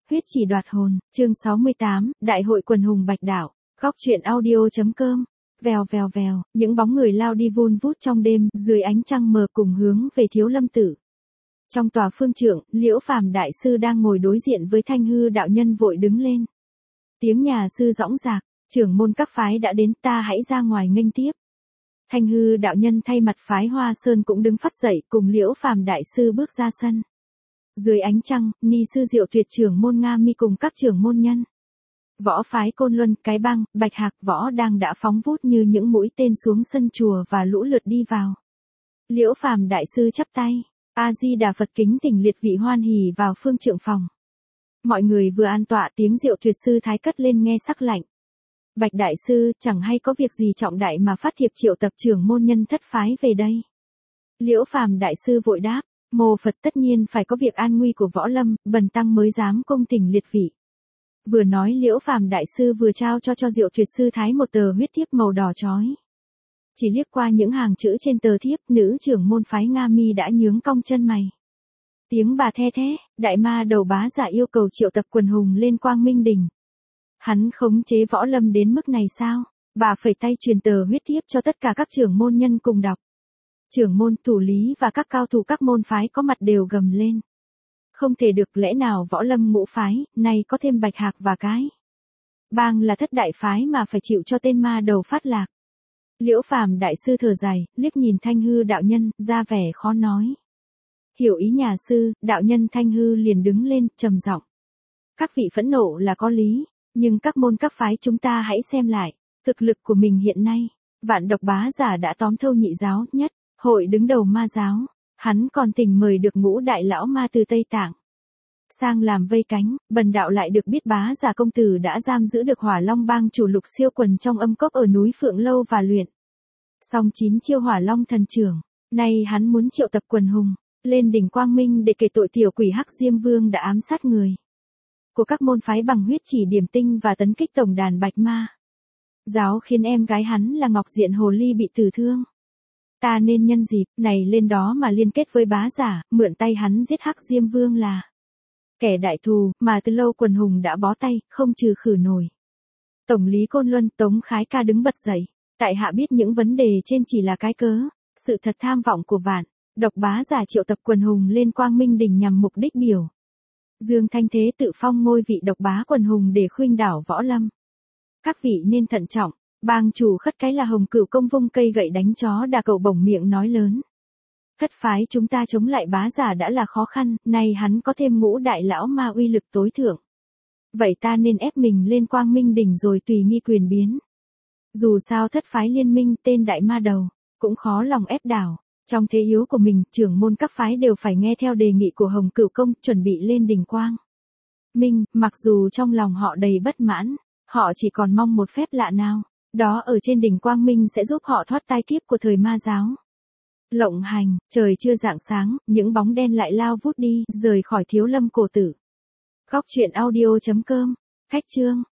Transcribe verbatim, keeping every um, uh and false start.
Huyết chỉ đoạt hồn, chương sáu mươi tám, Đại hội quần hùng Bạch Đảo, góc truyện audio.com. Vèo vèo vèo, những bóng người lao đi vun vút trong đêm, dưới ánh trăng mờ cùng hướng về Thiếu Lâm Tự. Trong tòa phương trượng, Liễu Phàm đại sư đang ngồi đối diện với Thanh Hư đạo nhân vội đứng lên. Tiếng nhà sư dõng dạc, trưởng môn các phái đã đến, ta hãy ra ngoài nghênh tiếp. Thanh Hư đạo nhân thay mặt phái Hoa Sơn cũng đứng phắt dậy cùng Liễu Phàm đại sư bước ra sân. Dưới ánh trăng, ni sư Diệu Tuyệt trưởng môn Nga Mi cùng các trưởng môn nhân. Võ phái Côn Luân, Cái Bang, Bạch Hạc Võ đang đã phóng vút như những mũi tên xuống sân chùa và lũ lượt đi vào. Liễu Phàm đại sư chắp tay, A Di Đà Phật kính thỉnh liệt vị hoan hỉ vào phương trượng phòng. Mọi người vừa an tọa, tiếng Diệu Tuyệt sư thái cất lên nghe sắc lạnh. Bạch đại sư, chẳng hay có việc gì trọng đại mà phát thiệp triệu tập trưởng môn nhân thất phái về đây. Liễu Phàm đại sư vội đáp, mô Phật tất nhiên phải có việc an nguy của võ lâm, bần tăng mới dám cung thỉnh liệt vị. Vừa nói Liễu Phàm đại sư vừa trao cho cho Diệu Tuyệt sư thái một tờ huyết thiếp màu đỏ chói. Chỉ liếc qua những hàng chữ trên tờ thiếp, nữ trưởng môn phái Nga Mi đã nhướng cong chân mày. Tiếng bà the thế, đại ma đầu bá giả yêu cầu triệu tập quần hùng lên Quang Minh Đỉnh. Hắn khống chế võ lâm đến mức này sao? Bà phẩy tay truyền tờ huyết thiếp cho tất cả các trưởng môn nhân cùng đọc. Trưởng môn, thủ lý và các cao thủ các môn phái có mặt đều gầm lên. Không thể được, lẽ nào võ lâm ngũ phái, nay có thêm Bạch Hạc và Cái Bang là thất đại phái mà phải chịu cho tên ma đầu phát lạc. Liễu Phàm đại sư thở dài, liếc nhìn Thanh Hư đạo nhân, ra vẻ khó nói. Hiểu ý nhà sư, đạo nhân Thanh Hư liền đứng lên, trầm giọng. Các vị phẫn nộ là có lý, nhưng các môn các phái chúng ta hãy xem lại, thực lực của mình hiện nay. Vạn Độc bá giả đã tóm thâu nhị giáo nhất, hội đứng đầu ma giáo. Hắn còn thỉnh mời được ngũ đại lão ma từ Tây Tạng sang làm vây cánh, bần đạo lại được biết bá giả công tử đã giam giữ được Hỏa Long bang chủ Lục Siêu Quần trong âm cốc ở núi Phượng Lâu và luyện xong chín chiêu Hỏa Long thần trưởng. Nay hắn muốn triệu tập quần hùng lên đỉnh Quang Minh để kể tội tiểu quỷ Hắc Diêm Vương đã ám sát người của các môn phái bằng huyết chỉ điểm tinh và tấn kích tổng đàn Bạch Ma giáo, khiến em gái hắn là Ngọc Diện Hồ Ly bị tử thương. Ta nên nhân dịp này lên đó mà liên kết với bá giả, mượn tay hắn giết Hắc Diêm Vương là kẻ đại thù, mà từ lâu quần hùng đã bó tay, không trừ khử nổi. Tổng lý Côn Luân Tống Khái Ca đứng bật dậy, tại hạ biết những vấn đề trên chỉ là cái cớ, sự thật tham vọng của Vạn Độc bá giả triệu tập quần hùng lên Quang Minh Đỉnh nhằm mục đích biểu dương thanh thế tự phong ngôi vị độc bá quần hùng để khuynh đảo võ lâm. Các vị nên thận trọng. Bang chủ Khất Cái là Hồng Cửu Công vung cây gậy đánh chó đà cậu bổng miệng nói lớn. Thất phái chúng ta chống lại bá giả đã là khó khăn, nay hắn có thêm ngũ đại lão ma uy lực tối thượng. Vậy ta nên ép mình lên Quang Minh Đỉnh rồi tùy nghi quyền biến. Dù sao thất phái liên minh tên đại ma đầu, cũng khó lòng ép đảo. Trong thế yếu của mình, trưởng môn các phái đều phải nghe theo đề nghị của Hồng Cửu Công chuẩn bị lên đỉnh Quang Minh, mặc dù trong lòng họ đầy bất mãn, họ chỉ còn mong một phép lạ nào. Đó ở trên đỉnh Quang Minh sẽ giúp họ thoát tai kiếp của thời ma giáo. Lộng hành, trời chưa rạng sáng, những bóng đen lại lao vút đi, rời khỏi Thiếu Lâm cổ tử. Góc truyện audio.com, khách chương.